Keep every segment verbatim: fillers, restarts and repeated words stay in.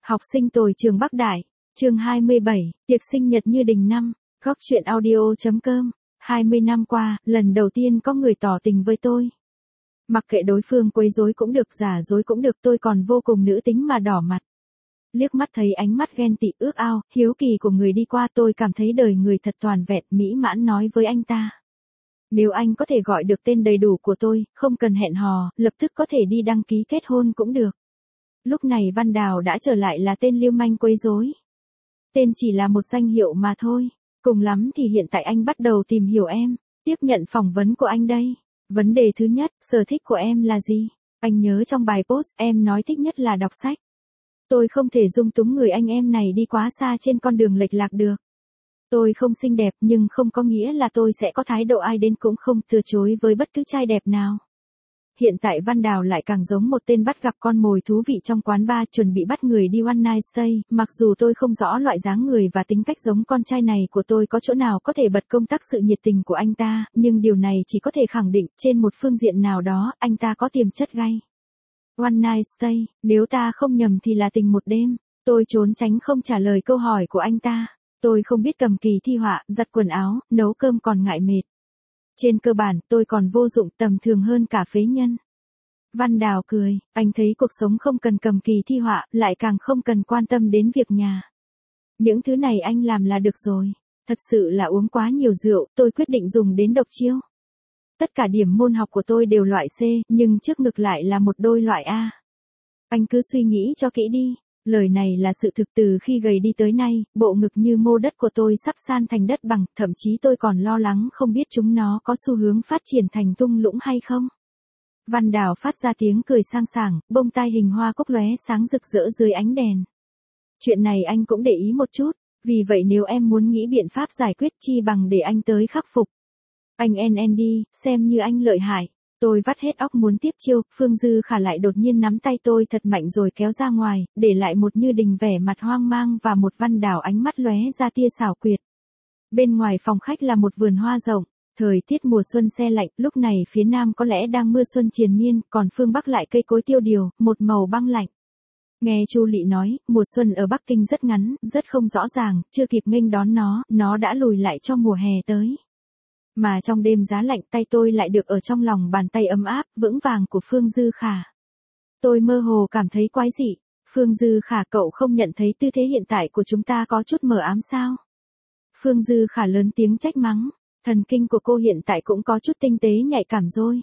Học sinh tồi trường Bắc Đại, chương hai mươi bảy, tiệc sinh nhật như đình năm, góc truyện audio.com. hai mươi năm qua, lần đầu tiên có người tỏ tình với tôi. Mặc kệ đối phương quấy rối cũng được, giả dối cũng được, tôi còn vô cùng nữ tính mà đỏ mặt. Liếc mắt thấy ánh mắt ghen tị, ước ao, hiếu kỳ của người đi qua, tôi cảm thấy đời người thật toàn vẹn, mỹ mãn nói với anh ta. Nếu anh có thể gọi được tên đầy đủ của tôi, không cần hẹn hò, lập tức có thể đi đăng ký kết hôn cũng được. Lúc này Văn Đào đã trở lại là tên lưu manh quấy rối. Tên chỉ là một danh hiệu mà thôi, cùng lắm thì hiện tại anh bắt đầu tìm hiểu em, tiếp nhận phỏng vấn của anh đây. Vấn đề thứ nhất, sở thích của em là gì? Anh nhớ trong bài post em nói thích nhất là đọc sách. Tôi không thể dung túng người anh em này đi quá xa trên con đường lệch lạc được. Tôi không xinh đẹp nhưng không có nghĩa là tôi sẽ có thái độ ai đến cũng không từ chối với bất cứ trai đẹp nào. Hiện tại Văn Đào lại càng giống một tên bắt gặp con mồi thú vị trong quán bar chuẩn bị bắt người đi one night stay. Mặc dù tôi không rõ loại dáng người và tính cách giống con trai này của tôi có chỗ nào có thể bật công tắc sự nhiệt tình của anh ta, nhưng điều này chỉ có thể khẳng định trên một phương diện nào đó anh ta có tiềm chất gay. One night stay, nếu ta không nhầm thì là tình một đêm. Tôi trốn tránh không trả lời câu hỏi của anh ta. Tôi không biết cầm kỳ thi họa, giặt quần áo, nấu cơm còn ngại mệt. Trên cơ bản, tôi còn vô dụng, tầm thường hơn cả phế nhân. Văn Đào cười, anh thấy cuộc sống không cần cầm kỳ thi họa, lại càng không cần quan tâm đến việc nhà. Những thứ này anh làm là được rồi. Thật sự là uống quá nhiều rượu, tôi quyết định dùng đến độc chiêu. Tất cả điểm môn học của tôi đều loại C, nhưng trước ngực lại là một đôi loại A. Anh cứ suy nghĩ cho kỹ đi. Lời này là sự thực, từ khi gầy đi tới nay, bộ ngực như mô đất của tôi sắp san thành đất bằng, thậm chí tôi còn lo lắng không biết chúng nó có xu hướng phát triển thành thung lũng hay không. Văn Đào phát ra tiếng cười sang sảng, bông tai hình hoa cúc lóe sáng rực rỡ dưới ánh đèn. Chuyện này anh cũng để ý một chút, vì vậy nếu em muốn nghĩ biện pháp giải quyết chi bằng để anh tới khắc phục. Anh en en đi, xem như anh lợi hại. Tôi vắt hết óc muốn tiếp chiêu, Phương Dư Khả lại đột nhiên nắm tay tôi thật mạnh rồi kéo ra ngoài, để lại một Như Đình vẻ mặt hoang mang và một Văn Đào ánh mắt lóe ra tia xảo quyệt. Bên ngoài phòng khách là một vườn hoa rộng, thời tiết mùa xuân se lạnh, lúc này phía Nam có lẽ đang mưa xuân triền miên, còn phương Bắc lại cây cối tiêu điều, một màu băng lạnh. Nghe Chu Lị nói, mùa xuân ở Bắc Kinh rất ngắn, rất không rõ ràng, chưa kịp nghênh đón nó, nó đã lùi lại cho mùa hè tới. Mà trong đêm giá lạnh, tay tôi lại được ở trong lòng bàn tay ấm áp, vững vàng của Phương Dư Khả. Tôi mơ hồ cảm thấy quái dị. Phương Dư Khả, cậu không nhận thấy tư thế hiện tại của chúng ta có chút mờ ám sao? Phương Dư Khả lớn tiếng trách mắng. Thần kinh của cô hiện tại cũng có chút tinh tế nhạy cảm rồi.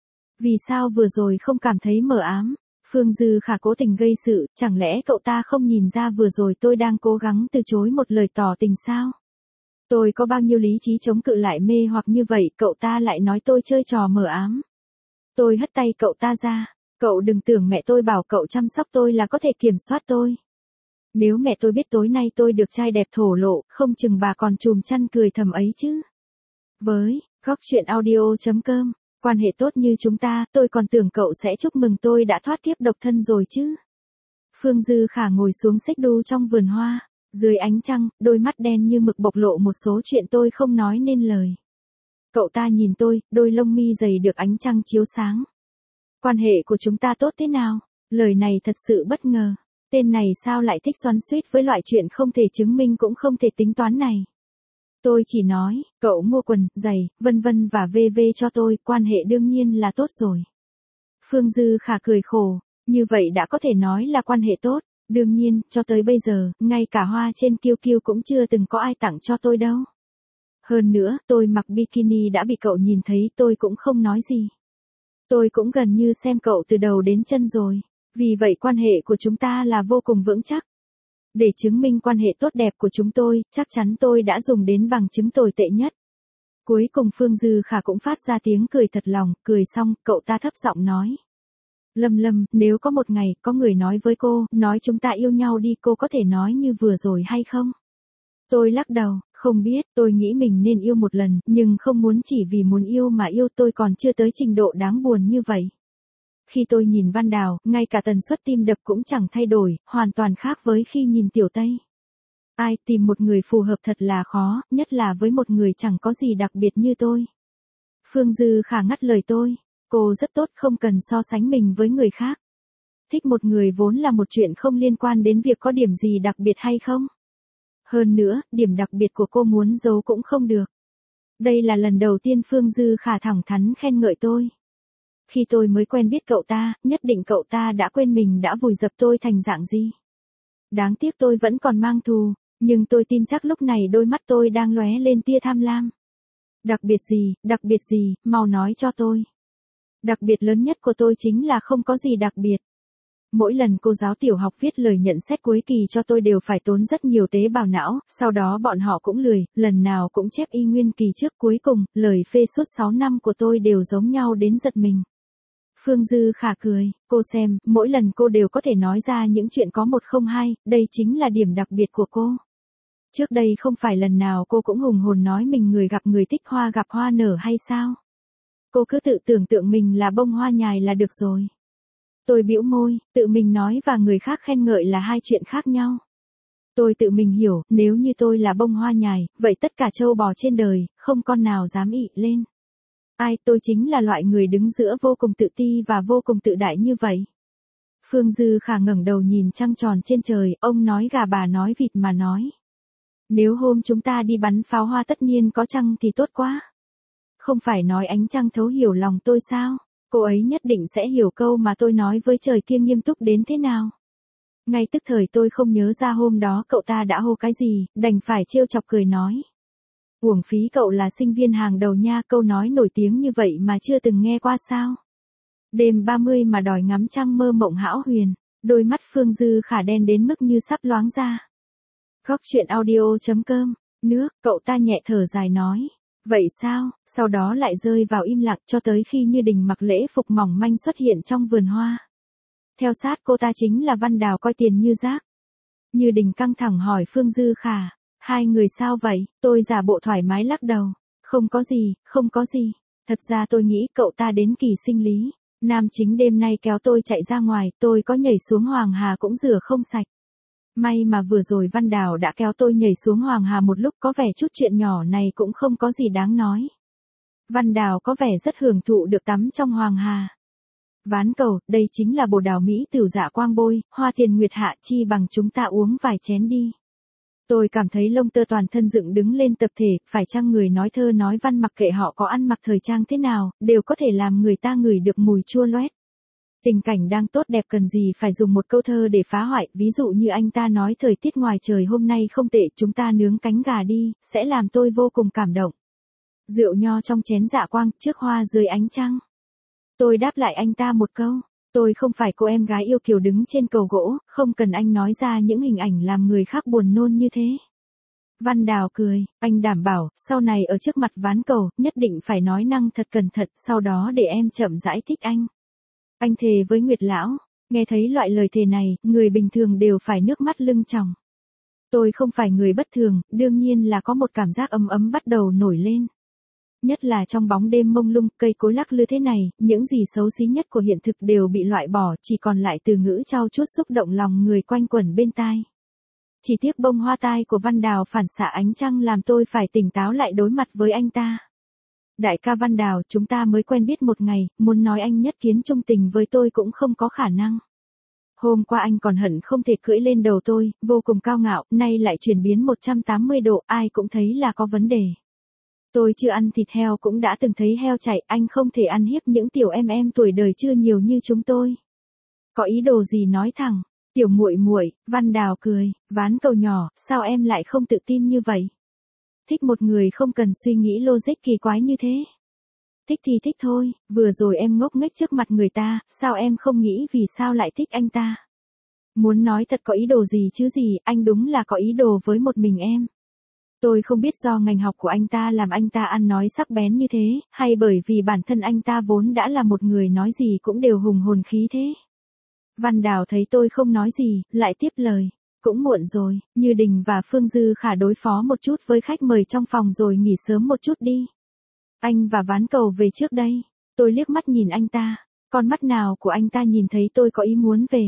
Vì sao vừa rồi không cảm thấy mờ ám? Phương Dư Khả cố tình gây sự, chẳng lẽ cậu ta không nhìn ra vừa rồi tôi đang cố gắng từ chối một lời tỏ tình sao? Tôi có bao nhiêu lý trí chống cự lại mê hoặc như vậy, cậu ta lại nói tôi chơi trò mờ ám. Tôi hất tay cậu ta ra. Cậu đừng tưởng mẹ tôi bảo cậu chăm sóc tôi là có thể kiểm soát tôi. Nếu mẹ tôi biết tối nay tôi được trai đẹp thổ lộ, không chừng bà còn chùm chăn cười thầm ấy chứ. Với, góc truyện audio.com, quan hệ tốt như chúng ta, tôi còn tưởng cậu sẽ chúc mừng tôi đã thoát kiếp độc thân rồi chứ. Phương Dư Khả ngồi xuống xích đu trong vườn hoa. Dưới ánh trăng, đôi mắt đen như mực bộc lộ một số chuyện tôi không nói nên lời. Cậu ta nhìn tôi, đôi lông mi dày được ánh trăng chiếu sáng. Quan hệ của chúng ta tốt thế nào? Lời này thật sự bất ngờ. Tên này sao lại thích xoắn xuýt với loại chuyện không thể chứng minh cũng không thể tính toán này. Tôi chỉ nói, cậu mua quần, giày, vân vân và vê vê cho tôi, quan hệ đương nhiên là tốt rồi. Phương Dư Khả cười khổ, như vậy đã có thể nói là quan hệ tốt. Đương nhiên, cho tới bây giờ, ngay cả hoa trên kiêu kiêu cũng chưa từng có ai tặng cho tôi đâu. Hơn nữa, tôi mặc bikini đã bị cậu nhìn thấy, tôi cũng không nói gì. Tôi cũng gần như xem cậu từ đầu đến chân rồi. Vì vậy quan hệ của chúng ta là vô cùng vững chắc. Để chứng minh quan hệ tốt đẹp của chúng tôi, chắc chắn tôi đã dùng đến bằng chứng tồi tệ nhất. Cuối cùng Phương Dư Khả cũng phát ra tiếng cười thật lòng, cười xong, cậu ta thấp giọng nói. Lâm Lâm, nếu có một ngày, có người nói với cô, nói chúng ta yêu nhau đi, cô có thể nói như vừa rồi hay không? Tôi lắc đầu, không biết, tôi nghĩ mình nên yêu một lần, nhưng không muốn chỉ vì muốn yêu mà yêu, tôi còn chưa tới trình độ đáng buồn như vậy. Khi tôi nhìn Văn Đào, ngay cả tần suất tim đập cũng chẳng thay đổi, hoàn toàn khác với khi nhìn Tiểu Tây. Ai, tìm một người phù hợp thật là khó, nhất là với một người chẳng có gì đặc biệt như tôi. Phương Dư Khả ngắt lời tôi. Cô rất tốt, không cần so sánh mình với người khác. Thích một người vốn là một chuyện không liên quan đến việc có điểm gì đặc biệt hay không. Hơn nữa, điểm đặc biệt của cô muốn giấu cũng không được. Đây là lần đầu tiên Phương Dư Khả thẳng thắn khen ngợi tôi. Khi tôi mới quen biết cậu ta, nhất định cậu ta đã quên mình đã vùi dập tôi thành dạng gì. Đáng tiếc tôi vẫn còn mang thù, nhưng tôi tin chắc lúc này đôi mắt tôi đang lóe lên tia tham lam. Đặc biệt gì, đặc biệt gì, mau nói cho tôi. Đặc biệt lớn nhất của tôi chính là không có gì đặc biệt. Mỗi lần cô giáo tiểu học viết lời nhận xét cuối kỳ cho tôi đều phải tốn rất nhiều tế bào não, sau đó bọn họ cũng lười, lần nào cũng chép y nguyên kỳ trước, cuối cùng, lời phê suốt sáu năm của tôi đều giống nhau đến giật mình. Phương Dư Khả cười, cô xem, mỗi lần cô đều có thể nói ra những chuyện có một không hai, đây chính là điểm đặc biệt của cô. Trước đây không phải lần nào cô cũng hùng hồn nói mình người gặp người thích hoa gặp hoa nở hay sao? Cô cứ tự tưởng tượng mình là bông hoa nhài là được rồi. Tôi bĩu môi, tự mình nói và người khác khen ngợi là hai chuyện khác nhau. Tôi tự mình hiểu, nếu như tôi là bông hoa nhài, vậy tất cả trâu bò trên đời, không con nào dám ị lên. Ai, tôi chính là loại người đứng giữa vô cùng tự ti và vô cùng tự đại như vậy. Phương Dư Khả ngẩng đầu nhìn trăng tròn trên trời, ông nói gà bà nói vịt mà nói. Nếu hôm chúng ta đi bắn pháo hoa tất nhiên có trăng thì tốt quá. Không phải nói ánh trăng thấu hiểu lòng tôi sao? Cô ấy nhất định sẽ hiểu câu mà tôi nói với trời kia nghiêm túc đến thế nào. Ngay tức thời tôi không nhớ ra hôm đó cậu ta đã hô cái gì, đành phải trêu chọc cười nói. Uổng phí cậu là sinh viên hàng đầu nha, câu nói nổi tiếng như vậy mà chưa từng nghe qua sao. Đêm ba mươi mà đòi ngắm trăng mơ mộng hão huyền, đôi mắt Phương Dư Khả đen đến mức như sắp loáng ra. Góc chuyện audio chấm com, nước, cậu ta nhẹ thở dài nói. Vậy sao, sau đó lại rơi vào im lặng cho tới khi Như Đình mặc lễ phục mỏng manh xuất hiện trong vườn hoa. Theo sát cô ta chính là Văn Đào coi tiền như rác. Như Đình căng thẳng hỏi Phương Dư Khả, hai người sao vậy? Tôi giả bộ thoải mái lắc đầu. Không có gì, không có gì. Thật ra tôi nghĩ cậu ta đến kỳ sinh lý. Nam chính đêm nay kéo tôi chạy ra ngoài, tôi có nhảy xuống Hoàng Hà cũng rửa không sạch. May mà vừa rồi Văn Đào đã kéo tôi nhảy xuống Hoàng Hà một lúc, có vẻ chút chuyện nhỏ này cũng không có gì đáng nói. Văn Đào có vẻ rất hưởng thụ được tắm trong Hoàng Hà. Ván cầu, đây chính là bồ đào Mỹ tửu dạ quang bôi, hoa tiền nguyệt hạ, chi bằng chúng ta uống vài chén đi. Tôi cảm thấy lông tơ toàn thân dựng đứng lên tập thể, phải chăng người nói thơ nói văn mặc kệ họ có ăn mặc thời trang thế nào, đều có thể làm người ta ngửi được mùi chua loét. Tình cảnh đang tốt đẹp cần gì phải dùng một câu thơ để phá hoại, ví dụ như anh ta nói thời tiết ngoài trời hôm nay không tệ, chúng ta nướng cánh gà đi, sẽ làm tôi vô cùng cảm động. Rượu nho trong chén dạ quang, trước hoa dưới ánh trăng. Tôi đáp lại anh ta một câu, tôi không phải cô em gái yêu kiều đứng trên cầu gỗ, không cần anh nói ra những hình ảnh làm người khác buồn nôn như thế. Văn Đào cười, anh đảm bảo, sau này ở trước mặt ván cầu, nhất định phải nói năng thật cẩn thận, sau đó để em chậm rãi thích anh. Anh thề với Nguyệt Lão, nghe thấy loại lời thề này, người bình thường đều phải nước mắt lưng tròng. Tôi không phải người bất thường, đương nhiên là có một cảm giác ấm ấm bắt đầu nổi lên. Nhất là trong bóng đêm mông lung, cây cối lắc lư thế này, những gì xấu xí nhất của hiện thực đều bị loại bỏ, chỉ còn lại từ ngữ trao chút xúc động lòng người quanh quẩn bên tai. Chỉ tiếc bông hoa tai của Văn Đào phản xạ ánh trăng làm tôi phải tỉnh táo lại đối mặt với anh ta. Đại ca Văn Đào, chúng ta mới quen biết một ngày, muốn nói anh nhất kiến trung tình với tôi cũng không có khả năng. Hôm qua anh còn hận không thể cưỡi lên đầu tôi, vô cùng cao ngạo, nay lại chuyển biến một trăm tám mươi độ, ai cũng thấy là có vấn đề. Tôi chưa ăn thịt heo cũng đã từng thấy heo chạy, anh không thể ăn hiếp những tiểu em em tuổi đời chưa nhiều như chúng tôi. Có ý đồ gì nói thẳng, tiểu muội muội, Văn Đào cười, ván cầu nhỏ, sao em lại không tự tin như vậy? Thích một người không cần suy nghĩ logic kỳ quái như thế. Thích thì thích thôi, vừa rồi em ngốc nghếch trước mặt người ta, sao em không nghĩ vì sao lại thích anh ta? Muốn nói thật có ý đồ gì chứ gì, anh đúng là có ý đồ với một mình em. Tôi không biết do ngành học của anh ta làm anh ta ăn nói sắc bén như thế, hay bởi vì bản thân anh ta vốn đã là một người nói gì cũng đều hùng hồn khí thế. Văn Đào thấy tôi không nói gì, lại tiếp lời. Cũng muộn rồi, Như Đình và Phương Dư Khả đối phó một chút với khách mời trong phòng rồi nghỉ sớm một chút đi. Anh và ván cầu về trước đây. Tôi liếc mắt nhìn anh ta, con mắt nào của anh ta nhìn thấy tôi có ý muốn về.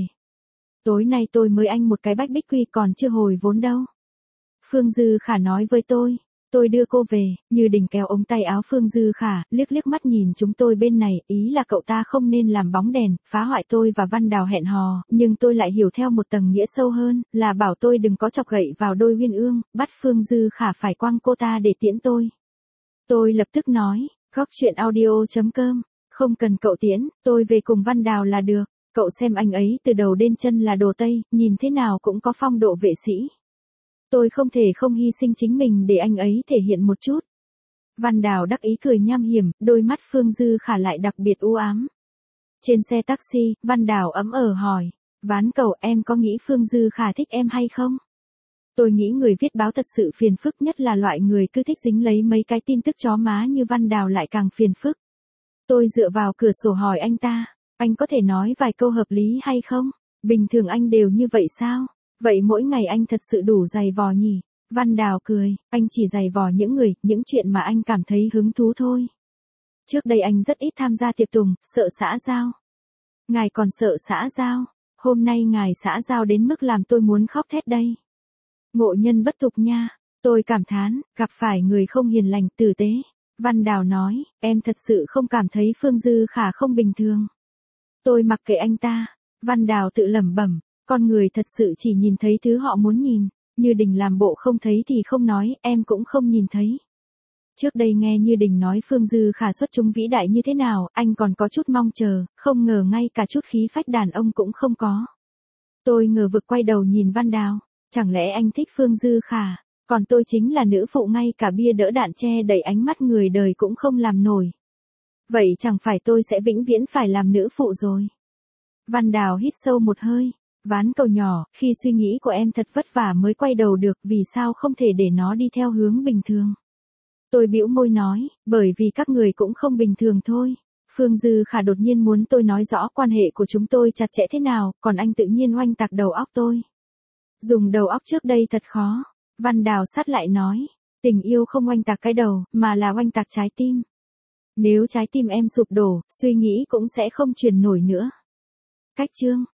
Tối nay tôi mới anh một cái bách bích quy còn chưa hồi vốn đâu. Phương Dư Khả nói với tôi, Tôi đưa cô về, Như Đình kéo ống tay áo Phương Dư Khả, liếc liếc mắt nhìn chúng tôi bên này, ý là cậu ta không nên làm bóng đèn, phá hoại tôi và Văn Đào hẹn hò, nhưng tôi lại hiểu theo một tầng nghĩa sâu hơn, là bảo tôi đừng có chọc gậy vào đôi uyên ương, bắt Phương Dư Khả phải quăng cô ta để tiễn tôi. Tôi lập tức nói, góc chuyện audio.com, không cần cậu tiễn, tôi về cùng Văn Đào là được, cậu xem anh ấy từ đầu đến chân là đồ Tây, nhìn thế nào cũng có phong độ vệ sĩ. Tôi không thể không hy sinh chính mình để anh ấy thể hiện một chút. Văn Đào đắc ý cười nham hiểm, đôi mắt Phương Dư Khả lại đặc biệt u ám. Trên xe taxi, Văn Đào ấm ờ hỏi, ván cầu em có nghĩ Phương Dư Khả thích em hay không? Tôi nghĩ người viết báo thật sự phiền phức, nhất là loại người cứ thích dính lấy mấy cái tin tức chó má như Văn Đào lại càng phiền phức. Tôi dựa vào cửa sổ hỏi anh ta, anh có thể nói vài câu hợp lý hay không? Bình thường anh đều như vậy sao? Vậy mỗi ngày anh thật sự đủ dày vò nhỉ? Văn Đào cười, anh chỉ dày vò những người, những chuyện mà anh cảm thấy hứng thú thôi. Trước đây anh rất ít tham gia tiệc tùng, sợ xã giao. Ngài còn sợ xã giao? Hôm nay ngài xã giao đến mức làm tôi muốn khóc thét đây. Ngộ nhân bất tục nha. Tôi cảm thán, gặp phải người không hiền lành, tử tế. Văn Đào nói, em thật sự không cảm thấy Phương Dư Khả không bình thường. Tôi mặc kệ anh ta. Văn Đào tự lẩm bẩm, con người thật sự chỉ nhìn thấy thứ họ muốn nhìn. Như Đình làm bộ không thấy thì không nói, em cũng không nhìn thấy. Trước đây nghe Như Đình nói Phương Dư Khả xuất chúng vĩ đại như thế nào, anh còn có chút mong chờ, không ngờ ngay cả chút khí phách đàn ông cũng không có. Tôi ngờ vực quay đầu nhìn Văn Đào, chẳng lẽ anh thích Phương Dư Khả, còn tôi chính là nữ phụ ngay cả bia đỡ đạn che đẩy ánh mắt người đời cũng không làm nổi. Vậy chẳng phải tôi sẽ vĩnh viễn phải làm nữ phụ rồi. Văn Đào hít sâu một hơi, ván cầu nhỏ, khi suy nghĩ của em thật vất vả mới quay đầu được, vì sao không thể để nó đi theo hướng bình thường. Tôi bĩu môi nói, bởi vì các người cũng không bình thường thôi. Phương Dư Khả đột nhiên muốn tôi nói rõ quan hệ của chúng tôi chặt chẽ thế nào, còn anh tự nhiên oanh tạc đầu óc tôi. Dùng đầu óc trước đây thật khó. Văn Đào sát lại nói, tình yêu không oanh tạc cái đầu, mà là oanh tạc trái tim. Nếu trái tim em sụp đổ, suy nghĩ cũng sẽ không truyền nổi nữa. Cách chương